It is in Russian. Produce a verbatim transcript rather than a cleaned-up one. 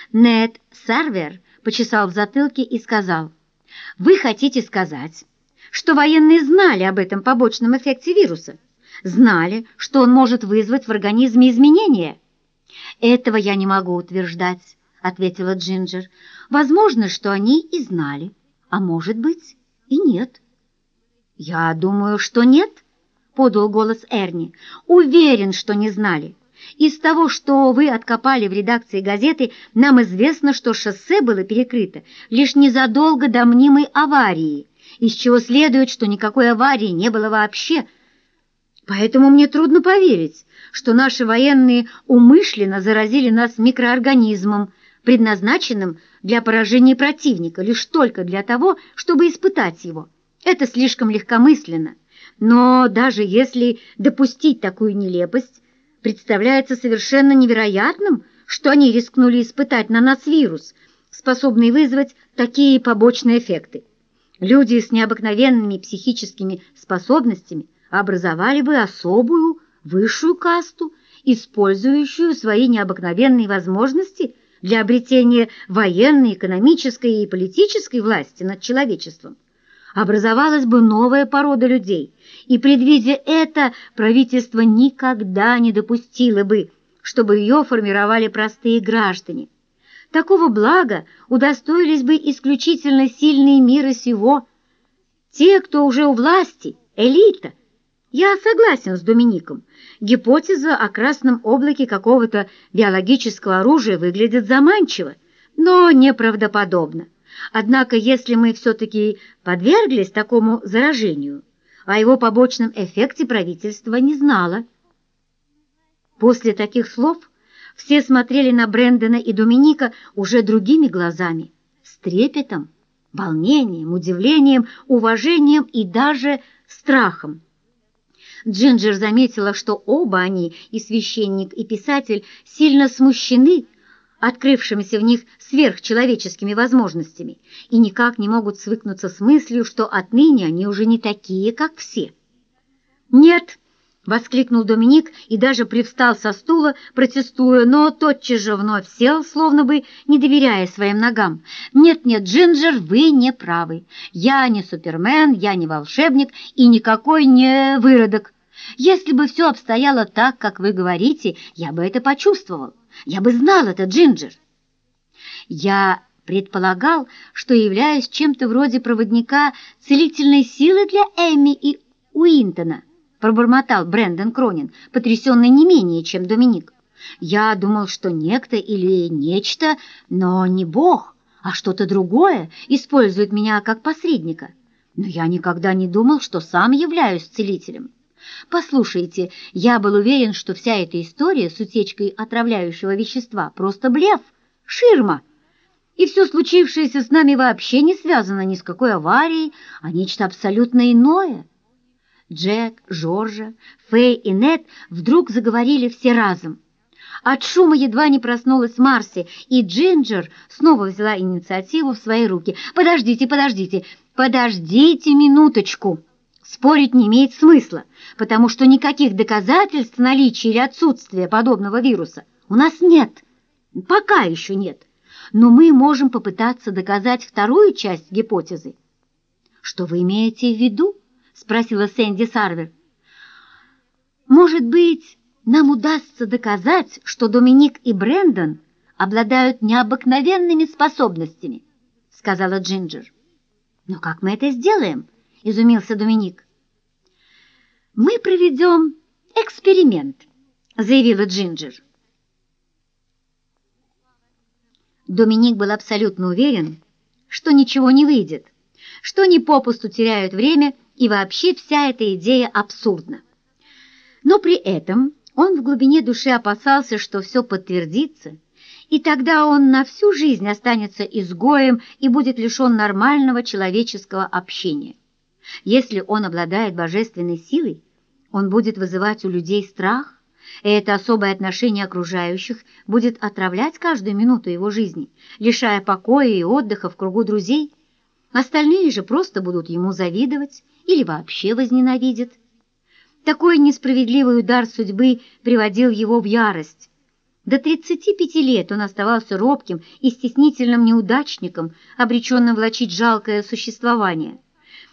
Нед Сарвер почесал в затылке и сказал: «Вы хотите сказать, что военные знали об этом побочном эффекте вируса? Знали, что он может вызвать в организме изменения?» «Этого я не могу утверждать», — ответила Джинджер. «Возможно, что они и знали, а может быть и нет». «Я думаю, что нет», — подал голос Эрни. «Уверен, что не знали. Из того, что вы откопали в редакции газеты, нам известно, что шоссе было перекрыто лишь незадолго до мнимой аварии, из чего следует, что никакой аварии не было вообще. Поэтому мне трудно поверить, что наши военные умышленно заразили нас микроорганизмом, предназначенным для поражения противника, лишь только для того, чтобы испытать его. Это слишком легкомысленно. Но даже если допустить такую нелепость, представляется совершенно невероятным, что они рискнули испытать на нас вирус, способный вызвать такие побочные эффекты. Люди с необыкновенными психическими способностями образовали бы особую, высшую касту, использующую свои необыкновенные возможности для обретения военной, экономической и политической власти над человечеством. Образовалась бы новая порода людей, и, предвидя это, правительство никогда не допустило бы, чтобы ее формировали простые граждане. Такого блага удостоились бы исключительно сильные мира сего, те, кто уже у власти, элита. Я согласен с Домиником. Гипотеза о красном облаке какого-то биологического оружия выглядит заманчиво, но неправдоподобно. Однако, если мы все-таки подверглись такому заражению, о его побочном эффекте правительство не знало. После таких слов все смотрели на Брэндона и Доминика уже другими глазами, с трепетом, волнением, удивлением, уважением и даже страхом. Джинджер заметила, что оба они, и священник, и писатель, сильно смущены открывшимися в них сверхчеловеческими возможностями и никак не могут свыкнуться с мыслью, что отныне они уже не такие, как все. «Нет!» — воскликнул Доминик и даже привстал со стула, протестуя, но тотчас же вновь сел, словно бы не доверяя своим ногам. «Нет-нет, Джинджер, вы не правы. Я не Супермен, я не волшебник и никакой не выродок. Если бы все обстояло так, как вы говорите, я бы это почувствовал. Я бы знал это, Джинджер. Я предполагал, что являюсь чем-то вроде проводника целительной силы для Эмми и Уинтона», пробормотал Брэндон Кронин, потрясенный не менее, чем Доминик. «Я думал, что некто или нечто, но не Бог, а что-то другое использует меня как посредника. Но я никогда не думал, что сам являюсь целителем. Послушайте, я был уверен, что вся эта история с утечкой отравляющего вещества просто блеф, ширма, и все случившееся с нами вообще не связано ни с какой аварией, а нечто абсолютно иное». Джек, Жоржа, Фэй и Нед вдруг заговорили все разом. От шума едва не проснулась Марси, и Джинджер снова взяла инициативу в свои руки. «Подождите, подождите, подождите минуточку!» Спорить не имеет смысла, потому что никаких доказательств наличия или отсутствия подобного вируса у нас нет. Пока еще нет. Но мы можем попытаться доказать вторую часть гипотезы. «Что вы имеете в виду?» — спросила Сэнди Сарвер. «Может быть, нам удастся доказать, что Доминик и Брэндон обладают необыкновенными способностями», — сказала Джинджер. «Но как мы это сделаем?» — изумился Доминик. «Мы проведем эксперимент», — заявила Джинджер. Доминик был абсолютно уверен, что ничего не выйдет, что они попусту теряют время, и вообще вся эта идея абсурдна. Но при этом он в глубине души опасался, что все подтвердится, и тогда он на всю жизнь останется изгоем и будет лишен нормального человеческого общения. Если он обладает божественной силой, он будет вызывать у людей страх, и это особое отношение окружающих будет отравлять каждую минуту его жизни, лишая покоя и отдыха в кругу друзей. Остальные же просто будут ему завидовать или вообще возненавидят. Такой несправедливый удар судьбы приводил его в ярость. До тридцати пяти лет он оставался робким и стеснительным неудачником, обреченным влачить жалкое существование.